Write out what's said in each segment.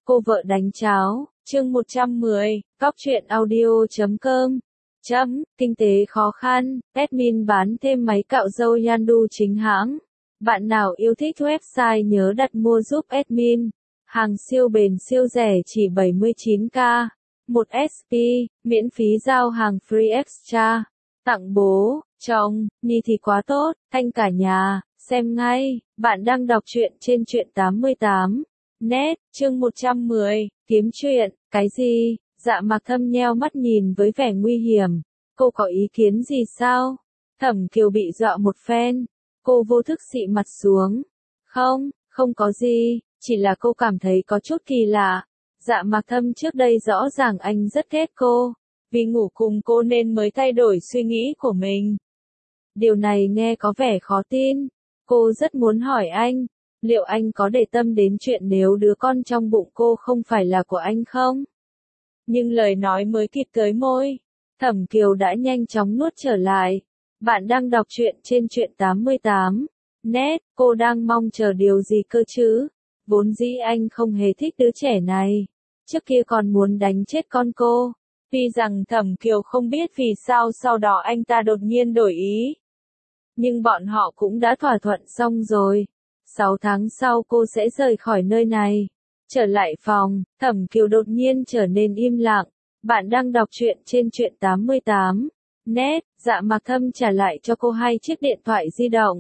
Cô vợ đánh cháo, chương 110, Cóc truyện audio.com. Kinh tế khó khăn, admin bán thêm máy cạo râu Yandu chính hãng. Bạn nào yêu thích website nhớ đặt mua giúp admin. Hàng siêu bền siêu rẻ chỉ 79k. 1 SP, miễn phí giao hàng free extra. Tặng bố, chồng, Nhi thì quá tốt, thanh cả nhà, xem ngay. Bạn đang đọc truyện trên truyện 88. Net, chương 110, kiếm chuyện, cái gì? Dạ Mạc Thâm nheo mắt nhìn với vẻ nguy hiểm. Cô có ý kiến gì sao? Thẩm Kiều bị dọa một phen. Cô vô thức xị mặt xuống. Không có gì, chỉ là cô cảm thấy có chút kỳ lạ. Dạ Mạc Thâm trước đây rõ ràng anh rất ghét cô. Vì ngủ cùng cô nên mới thay đổi suy nghĩ của mình. Điều này nghe có vẻ khó tin. Cô rất muốn hỏi anh. Liệu anh có để tâm đến chuyện nếu đứa con trong bụng cô không phải là của anh không? Nhưng lời nói mới kịp tới môi, Thẩm Kiều đã nhanh chóng nuốt trở lại. Bạn đang đọc truyện trên truyện 88. Net, cô đang mong chờ điều gì cơ chứ? Vốn dĩ anh không hề thích đứa trẻ này. Trước kia còn muốn đánh chết con cô. Tuy rằng Thẩm Kiều không biết vì sao sau đó anh ta đột nhiên đổi ý. Nhưng bọn họ cũng đã thỏa thuận xong rồi. 6 tháng sau cô sẽ rời khỏi nơi này. Trở lại phòng, Thẩm Kiều đột nhiên trở nên im lặng. Bạn đang đọc truyện trên truyện 88. Net, Dạ Mạc Thâm trả lại cho cô 2 chiếc điện thoại di động.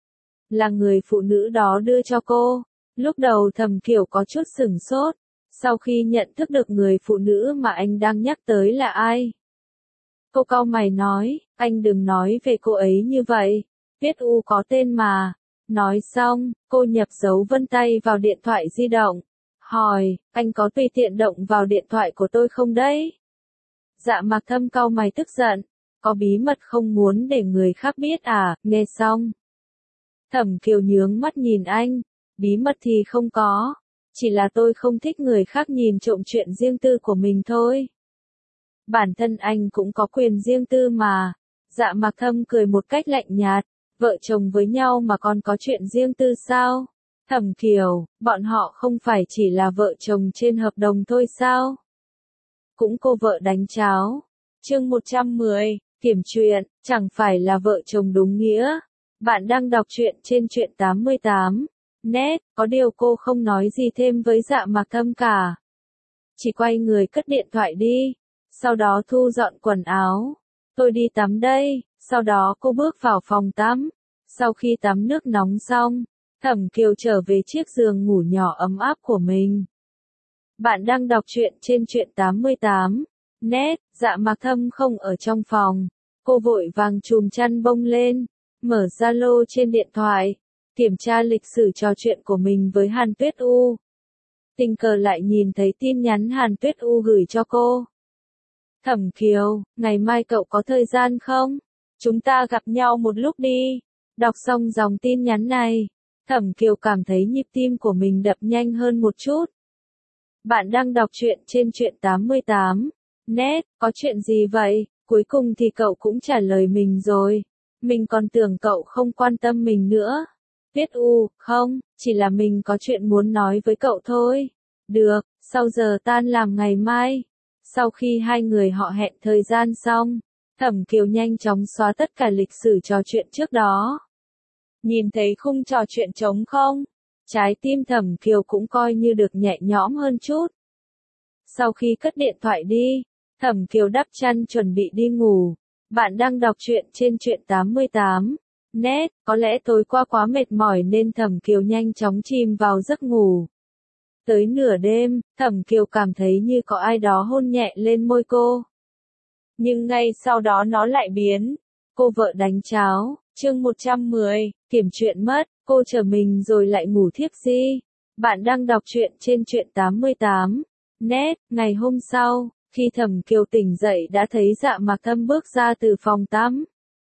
Là người phụ nữ đó đưa cho cô. Lúc đầu Thẩm Kiều có chút sửng sốt. Sau khi nhận thức được người phụ nữ mà anh đang nhắc tới là ai. Cô cau mày nói, anh đừng nói về cô ấy như vậy. Viết U có tên mà. Nói xong, cô nhập dấu vân tay vào điện thoại di động. Hỏi, anh có tùy tiện động vào điện thoại của tôi không đấy? Dạ Mạc Thâm cau mày tức giận. Có bí mật không muốn để người khác biết à? Nghe xong. Thẩm Kiều nhướng mắt nhìn anh. Bí mật thì không có. Chỉ là tôi không thích người khác nhìn trộm chuyện riêng tư của mình thôi. Bản thân anh cũng có quyền riêng tư mà. Dạ Mạc Thâm cười một cách lạnh nhạt. Vợ chồng với nhau mà còn có chuyện riêng tư sao? Thẩm Kiều, bọn họ không phải chỉ là vợ chồng trên hợp đồng thôi sao? Cũng cô vợ đánh cháo. Chương 110, kiểm chuyện, chẳng phải là vợ chồng đúng nghĩa. Bạn đang đọc truyện trên truyện 88. Net, có điều cô không nói gì thêm với Dạ Mạc Thâm cả. Chỉ quay người cất điện thoại đi. Sau đó thu dọn quần áo. Tôi đi tắm đây. Sau đó cô bước vào phòng tắm. Sau khi tắm nước nóng xong, Thẩm Kiều trở về chiếc giường ngủ nhỏ ấm áp của mình. Bạn đang đọc truyện trên truyện 88. Net, Dạ Mạc Thâm không ở trong phòng. Cô vội vàng chùm chăn bông lên, mở Zalo trên điện thoại, kiểm tra lịch sử trò chuyện của mình với Hàn Tuyết U. Tình cờ lại nhìn thấy tin nhắn Hàn Tuyết U gửi cho cô. Thẩm Kiều, ngày mai cậu có thời gian không? Chúng ta gặp nhau một lúc đi. Đọc xong dòng tin nhắn này, Thẩm Kiều cảm thấy nhịp tim của mình đập nhanh hơn một chút. Bạn đang đọc truyện trên truyện 88. Net, có chuyện gì vậy? Cuối cùng thì cậu cũng trả lời mình rồi. Mình còn tưởng cậu không quan tâm mình nữa. Tuyết U, không, chỉ là mình có chuyện muốn nói với cậu thôi. Được, sau giờ tan làm ngày mai. Sau khi hai người họ hẹn thời gian xong, Thẩm Kiều nhanh chóng xóa tất cả lịch sử trò chuyện trước đó. Nhìn thấy khung trò chuyện trống không? Trái tim Thẩm Kiều cũng coi như được nhẹ nhõm hơn chút. Sau khi cất điện thoại đi, Thẩm Kiều đắp chăn chuẩn bị đi ngủ. Bạn đang đọc truyện trên truyện 88. Net, có lẽ tối qua quá mệt mỏi nên Thẩm Kiều nhanh chóng chìm vào giấc ngủ. Tới nửa đêm, Thẩm Kiều cảm thấy như có ai đó hôn nhẹ lên môi cô. Nhưng ngay sau đó nó lại biến. Cô vợ đánh cháo, chương 110, kiểm chuyện mất, cô chờ mình rồi lại ngủ thiếp đi. Bạn đang đọc truyện trên truyện 88. Net, ngày hôm sau, khi Thẩm Kiều tỉnh dậy đã thấy Dạ Mạc Thâm bước ra từ phòng tắm.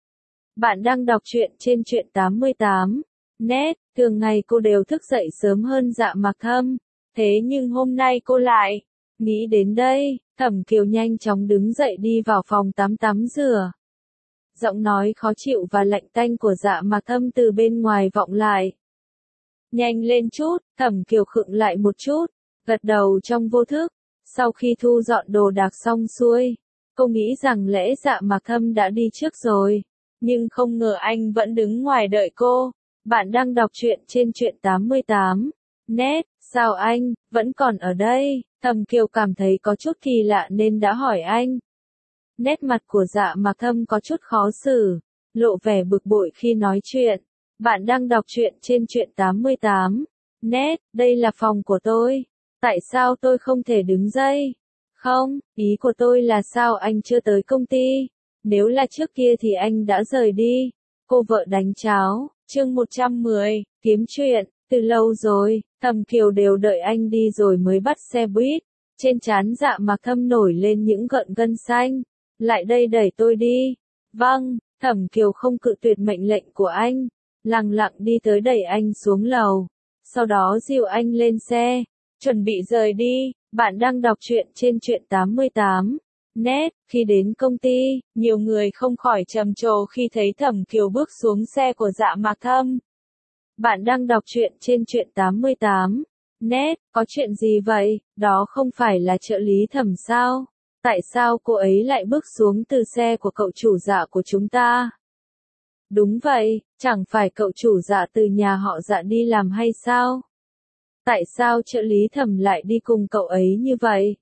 Bạn đang đọc truyện trên truyện 88. Net, thường ngày cô đều thức dậy sớm hơn Dạ Mạc Thâm. Thế nhưng hôm nay cô lại. Nghĩ đến đây, Thẩm Kiều nhanh chóng đứng dậy đi vào phòng tắm tắm rửa. Giọng nói khó chịu và lạnh tanh của Dạ Mạc Thâm từ bên ngoài vọng lại. Nhanh lên chút, Thẩm Kiều khựng lại một chút. gật đầu trong vô thức. Sau khi thu dọn đồ đạc xong xuôi, cô nghĩ rằng lẽ Dạ Mạc Thâm đã đi trước rồi. Nhưng không ngờ anh vẫn đứng ngoài đợi cô. Bạn đang đọc truyện trên truyện 88. Net, sao anh, vẫn còn ở đây? Thẩm Kiều cảm thấy có chút kỳ lạ nên đã hỏi anh. Nét mặt của Dạ Mạc Thâm có chút khó xử, lộ vẻ bực bội khi nói chuyện. Bạn đang đọc truyện trên truyện 88. Net, đây là phòng của tôi. Tại sao tôi không thể đứng dậy? Không, ý của tôi là sao anh chưa tới công ty? Nếu là trước kia thì anh đã rời đi. Cô vợ đánh cháo, chương 110, kiếm chuyện, từ lâu rồi, Thẩm Kiều đều đợi anh đi rồi mới bắt xe buýt. Trên trán Dạ Mạc Thâm nổi lên những gợn gân xanh. Lại đây đẩy tôi đi. Vâng, Thẩm Kiều không cự tuyệt mệnh lệnh của anh, lặng lặng đi tới đẩy anh xuống lầu. Sau đó dìu anh lên xe, chuẩn bị rời đi. Bạn đang đọc truyện trên truyện 88. Net, khi đến công ty, nhiều người không khỏi trầm trồ khi thấy Thẩm Kiều bước xuống xe của Dạ Mạc Thâm. Bạn đang đọc truyện trên truyện 88. Net, có chuyện gì vậy? Đó không phải là trợ lý Thẩm sao? Tại sao cô ấy lại bước xuống từ xe của cậu chủ Dạ của chúng ta? Đúng vậy, chẳng phải cậu chủ Dạ từ nhà họ Dạ đi làm hay sao? Tại sao trợ lý Thẩm lại đi cùng cậu ấy như vậy?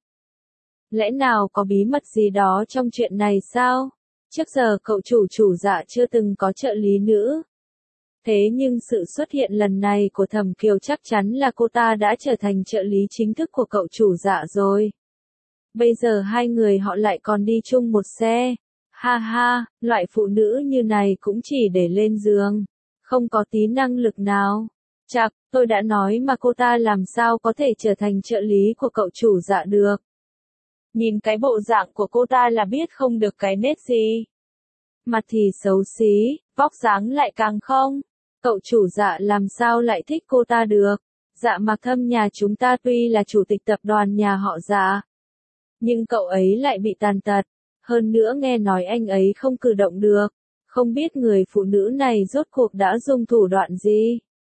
Lẽ nào có bí mật gì đó trong chuyện này sao? Trước giờ cậu chủ Dạ chưa từng có trợ lý nữ. Thế nhưng sự xuất hiện lần này của Thẩm Kiều chắc chắn là cô ta đã trở thành trợ lý chính thức của cậu chủ Dạ rồi. Bây giờ hai người họ lại còn đi chung một xe. Ha ha, loại phụ nữ như này cũng chỉ để lên giường, không có tí năng lực nào. Chạc, tôi đã nói mà cô ta làm sao có thể trở thành trợ lý của cậu chủ Dạ được. Nhìn cái bộ dạng của cô ta là biết không được cái nết gì. Mặt thì xấu xí, vóc dáng lại càng không. Cậu chủ Dạ làm sao lại thích cô ta được. Dạ Mạc Thâm nhà chúng ta tuy là chủ tịch tập đoàn nhà họ Dạ, nhưng cậu ấy lại bị tàn tật. Hơn nữa nghe nói anh ấy không cử động được. Không biết người phụ nữ này rốt cuộc đã dùng thủ đoạn gì.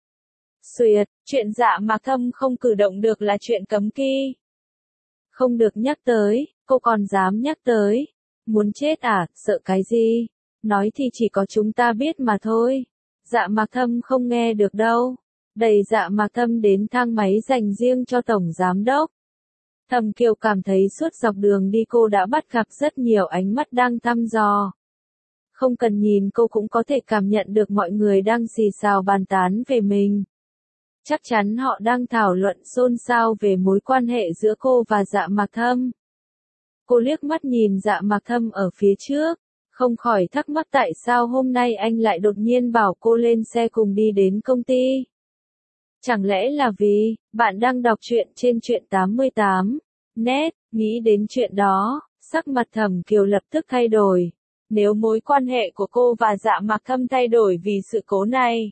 Xuyệt, chuyện Dạ Mạc Thâm không cử động được là chuyện cấm kỵ. Không được nhắc tới, cô còn dám nhắc tới. Muốn chết à, sợ cái gì? Nói thì chỉ có chúng ta biết mà thôi. Dạ Mạc Thâm không nghe được đâu. Đẩy Dạ Mạc Thâm đến thang máy dành riêng cho tổng giám đốc. Thẩm Kiều cảm thấy suốt dọc đường đi cô đã bắt gặp rất nhiều ánh mắt đang thăm dò. Không cần nhìn cô cũng có thể cảm nhận được mọi người đang xì xào bàn tán về mình. Chắc chắn họ đang thảo luận xôn xao về mối quan hệ giữa cô và Dạ Mạc Thâm. Cô liếc mắt nhìn Dạ Mạc Thâm ở phía trước, không khỏi thắc mắc tại sao hôm nay anh lại đột nhiên bảo cô lên xe cùng đi đến công ty. Chẳng lẽ là vì, bạn đang đọc truyện trên truyện 88. Net, nghĩ đến chuyện đó, sắc mặt Thẩm Kiều lập tức thay đổi. Nếu mối quan hệ của cô và Dạ Mạc Thâm thay đổi vì sự cố này,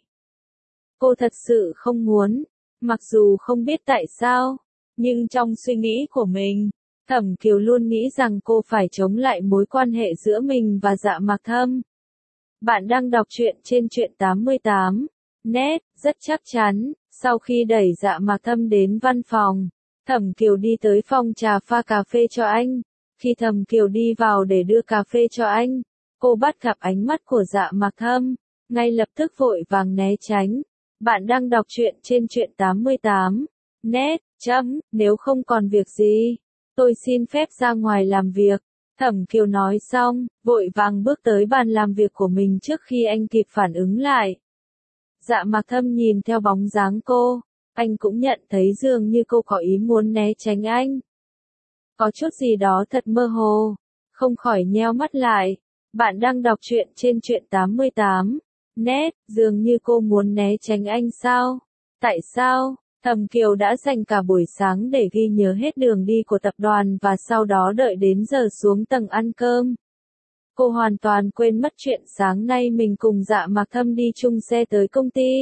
cô thật sự không muốn, mặc dù không biết tại sao, nhưng trong suy nghĩ của mình, Thẩm Kiều luôn nghĩ rằng cô phải chống lại mối quan hệ giữa mình và Dạ Mạc Thâm. Bạn đang đọc truyện trên truyện 88. Net, rất chắc chắn, sau khi đẩy Dạ Mạc Thâm đến văn phòng, Thẩm Kiều đi tới phòng trà pha cà phê cho anh. Khi Thẩm Kiều đi vào để đưa cà phê cho anh, cô bắt gặp ánh mắt của Dạ Mạc Thâm, ngay lập tức vội vàng né tránh. Bạn đang đọc truyện trên truyện 88. Net, nếu không còn việc gì, tôi xin phép ra ngoài làm việc. Thẩm Kiều nói xong, vội vàng bước tới bàn làm việc của mình trước khi anh kịp phản ứng lại. Dạ Mạc Thâm nhìn theo bóng dáng cô, anh cũng nhận thấy dường như cô có ý muốn né tránh anh. Có chút gì đó thật mơ hồ, không khỏi nheo mắt lại. Bạn đang đọc truyện trên truyện 88. Net, dường như cô muốn né tránh anh sao? Tại sao? Thẩm Kiều đã dành cả buổi sáng để ghi nhớ hết đường đi của tập đoàn và sau đó đợi đến giờ xuống tầng ăn cơm. Cô hoàn toàn quên mất chuyện sáng nay mình cùng Dạ Mạc Thâm đi chung xe tới công ty.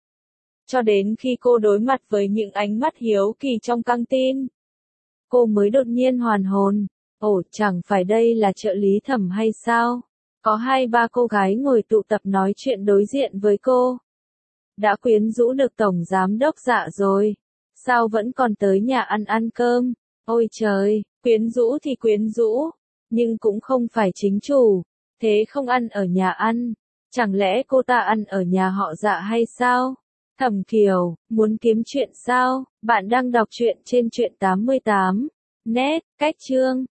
Cho đến khi cô đối mặt với những ánh mắt hiếu kỳ trong căng tin, cô mới đột nhiên hoàn hồn. Ồ, chẳng phải đây là trợ lý Thẩm hay sao? Có 2-3 cô gái ngồi tụ tập nói chuyện đối diện với cô. Đã quyến rũ được tổng giám đốc Dạ rồi. sao vẫn còn tới nhà ăn cơm? Ôi trời, quyến rũ thì quyến rũ, nhưng cũng không phải chính chủ. Thế không ăn ở nhà ăn, chẳng lẽ cô ta ăn ở nhà họ Dạ hay sao? Thẩm Kiều, muốn kiếm chuyện sao? Bạn đang đọc truyện trên truyện 88. Net, cách chương.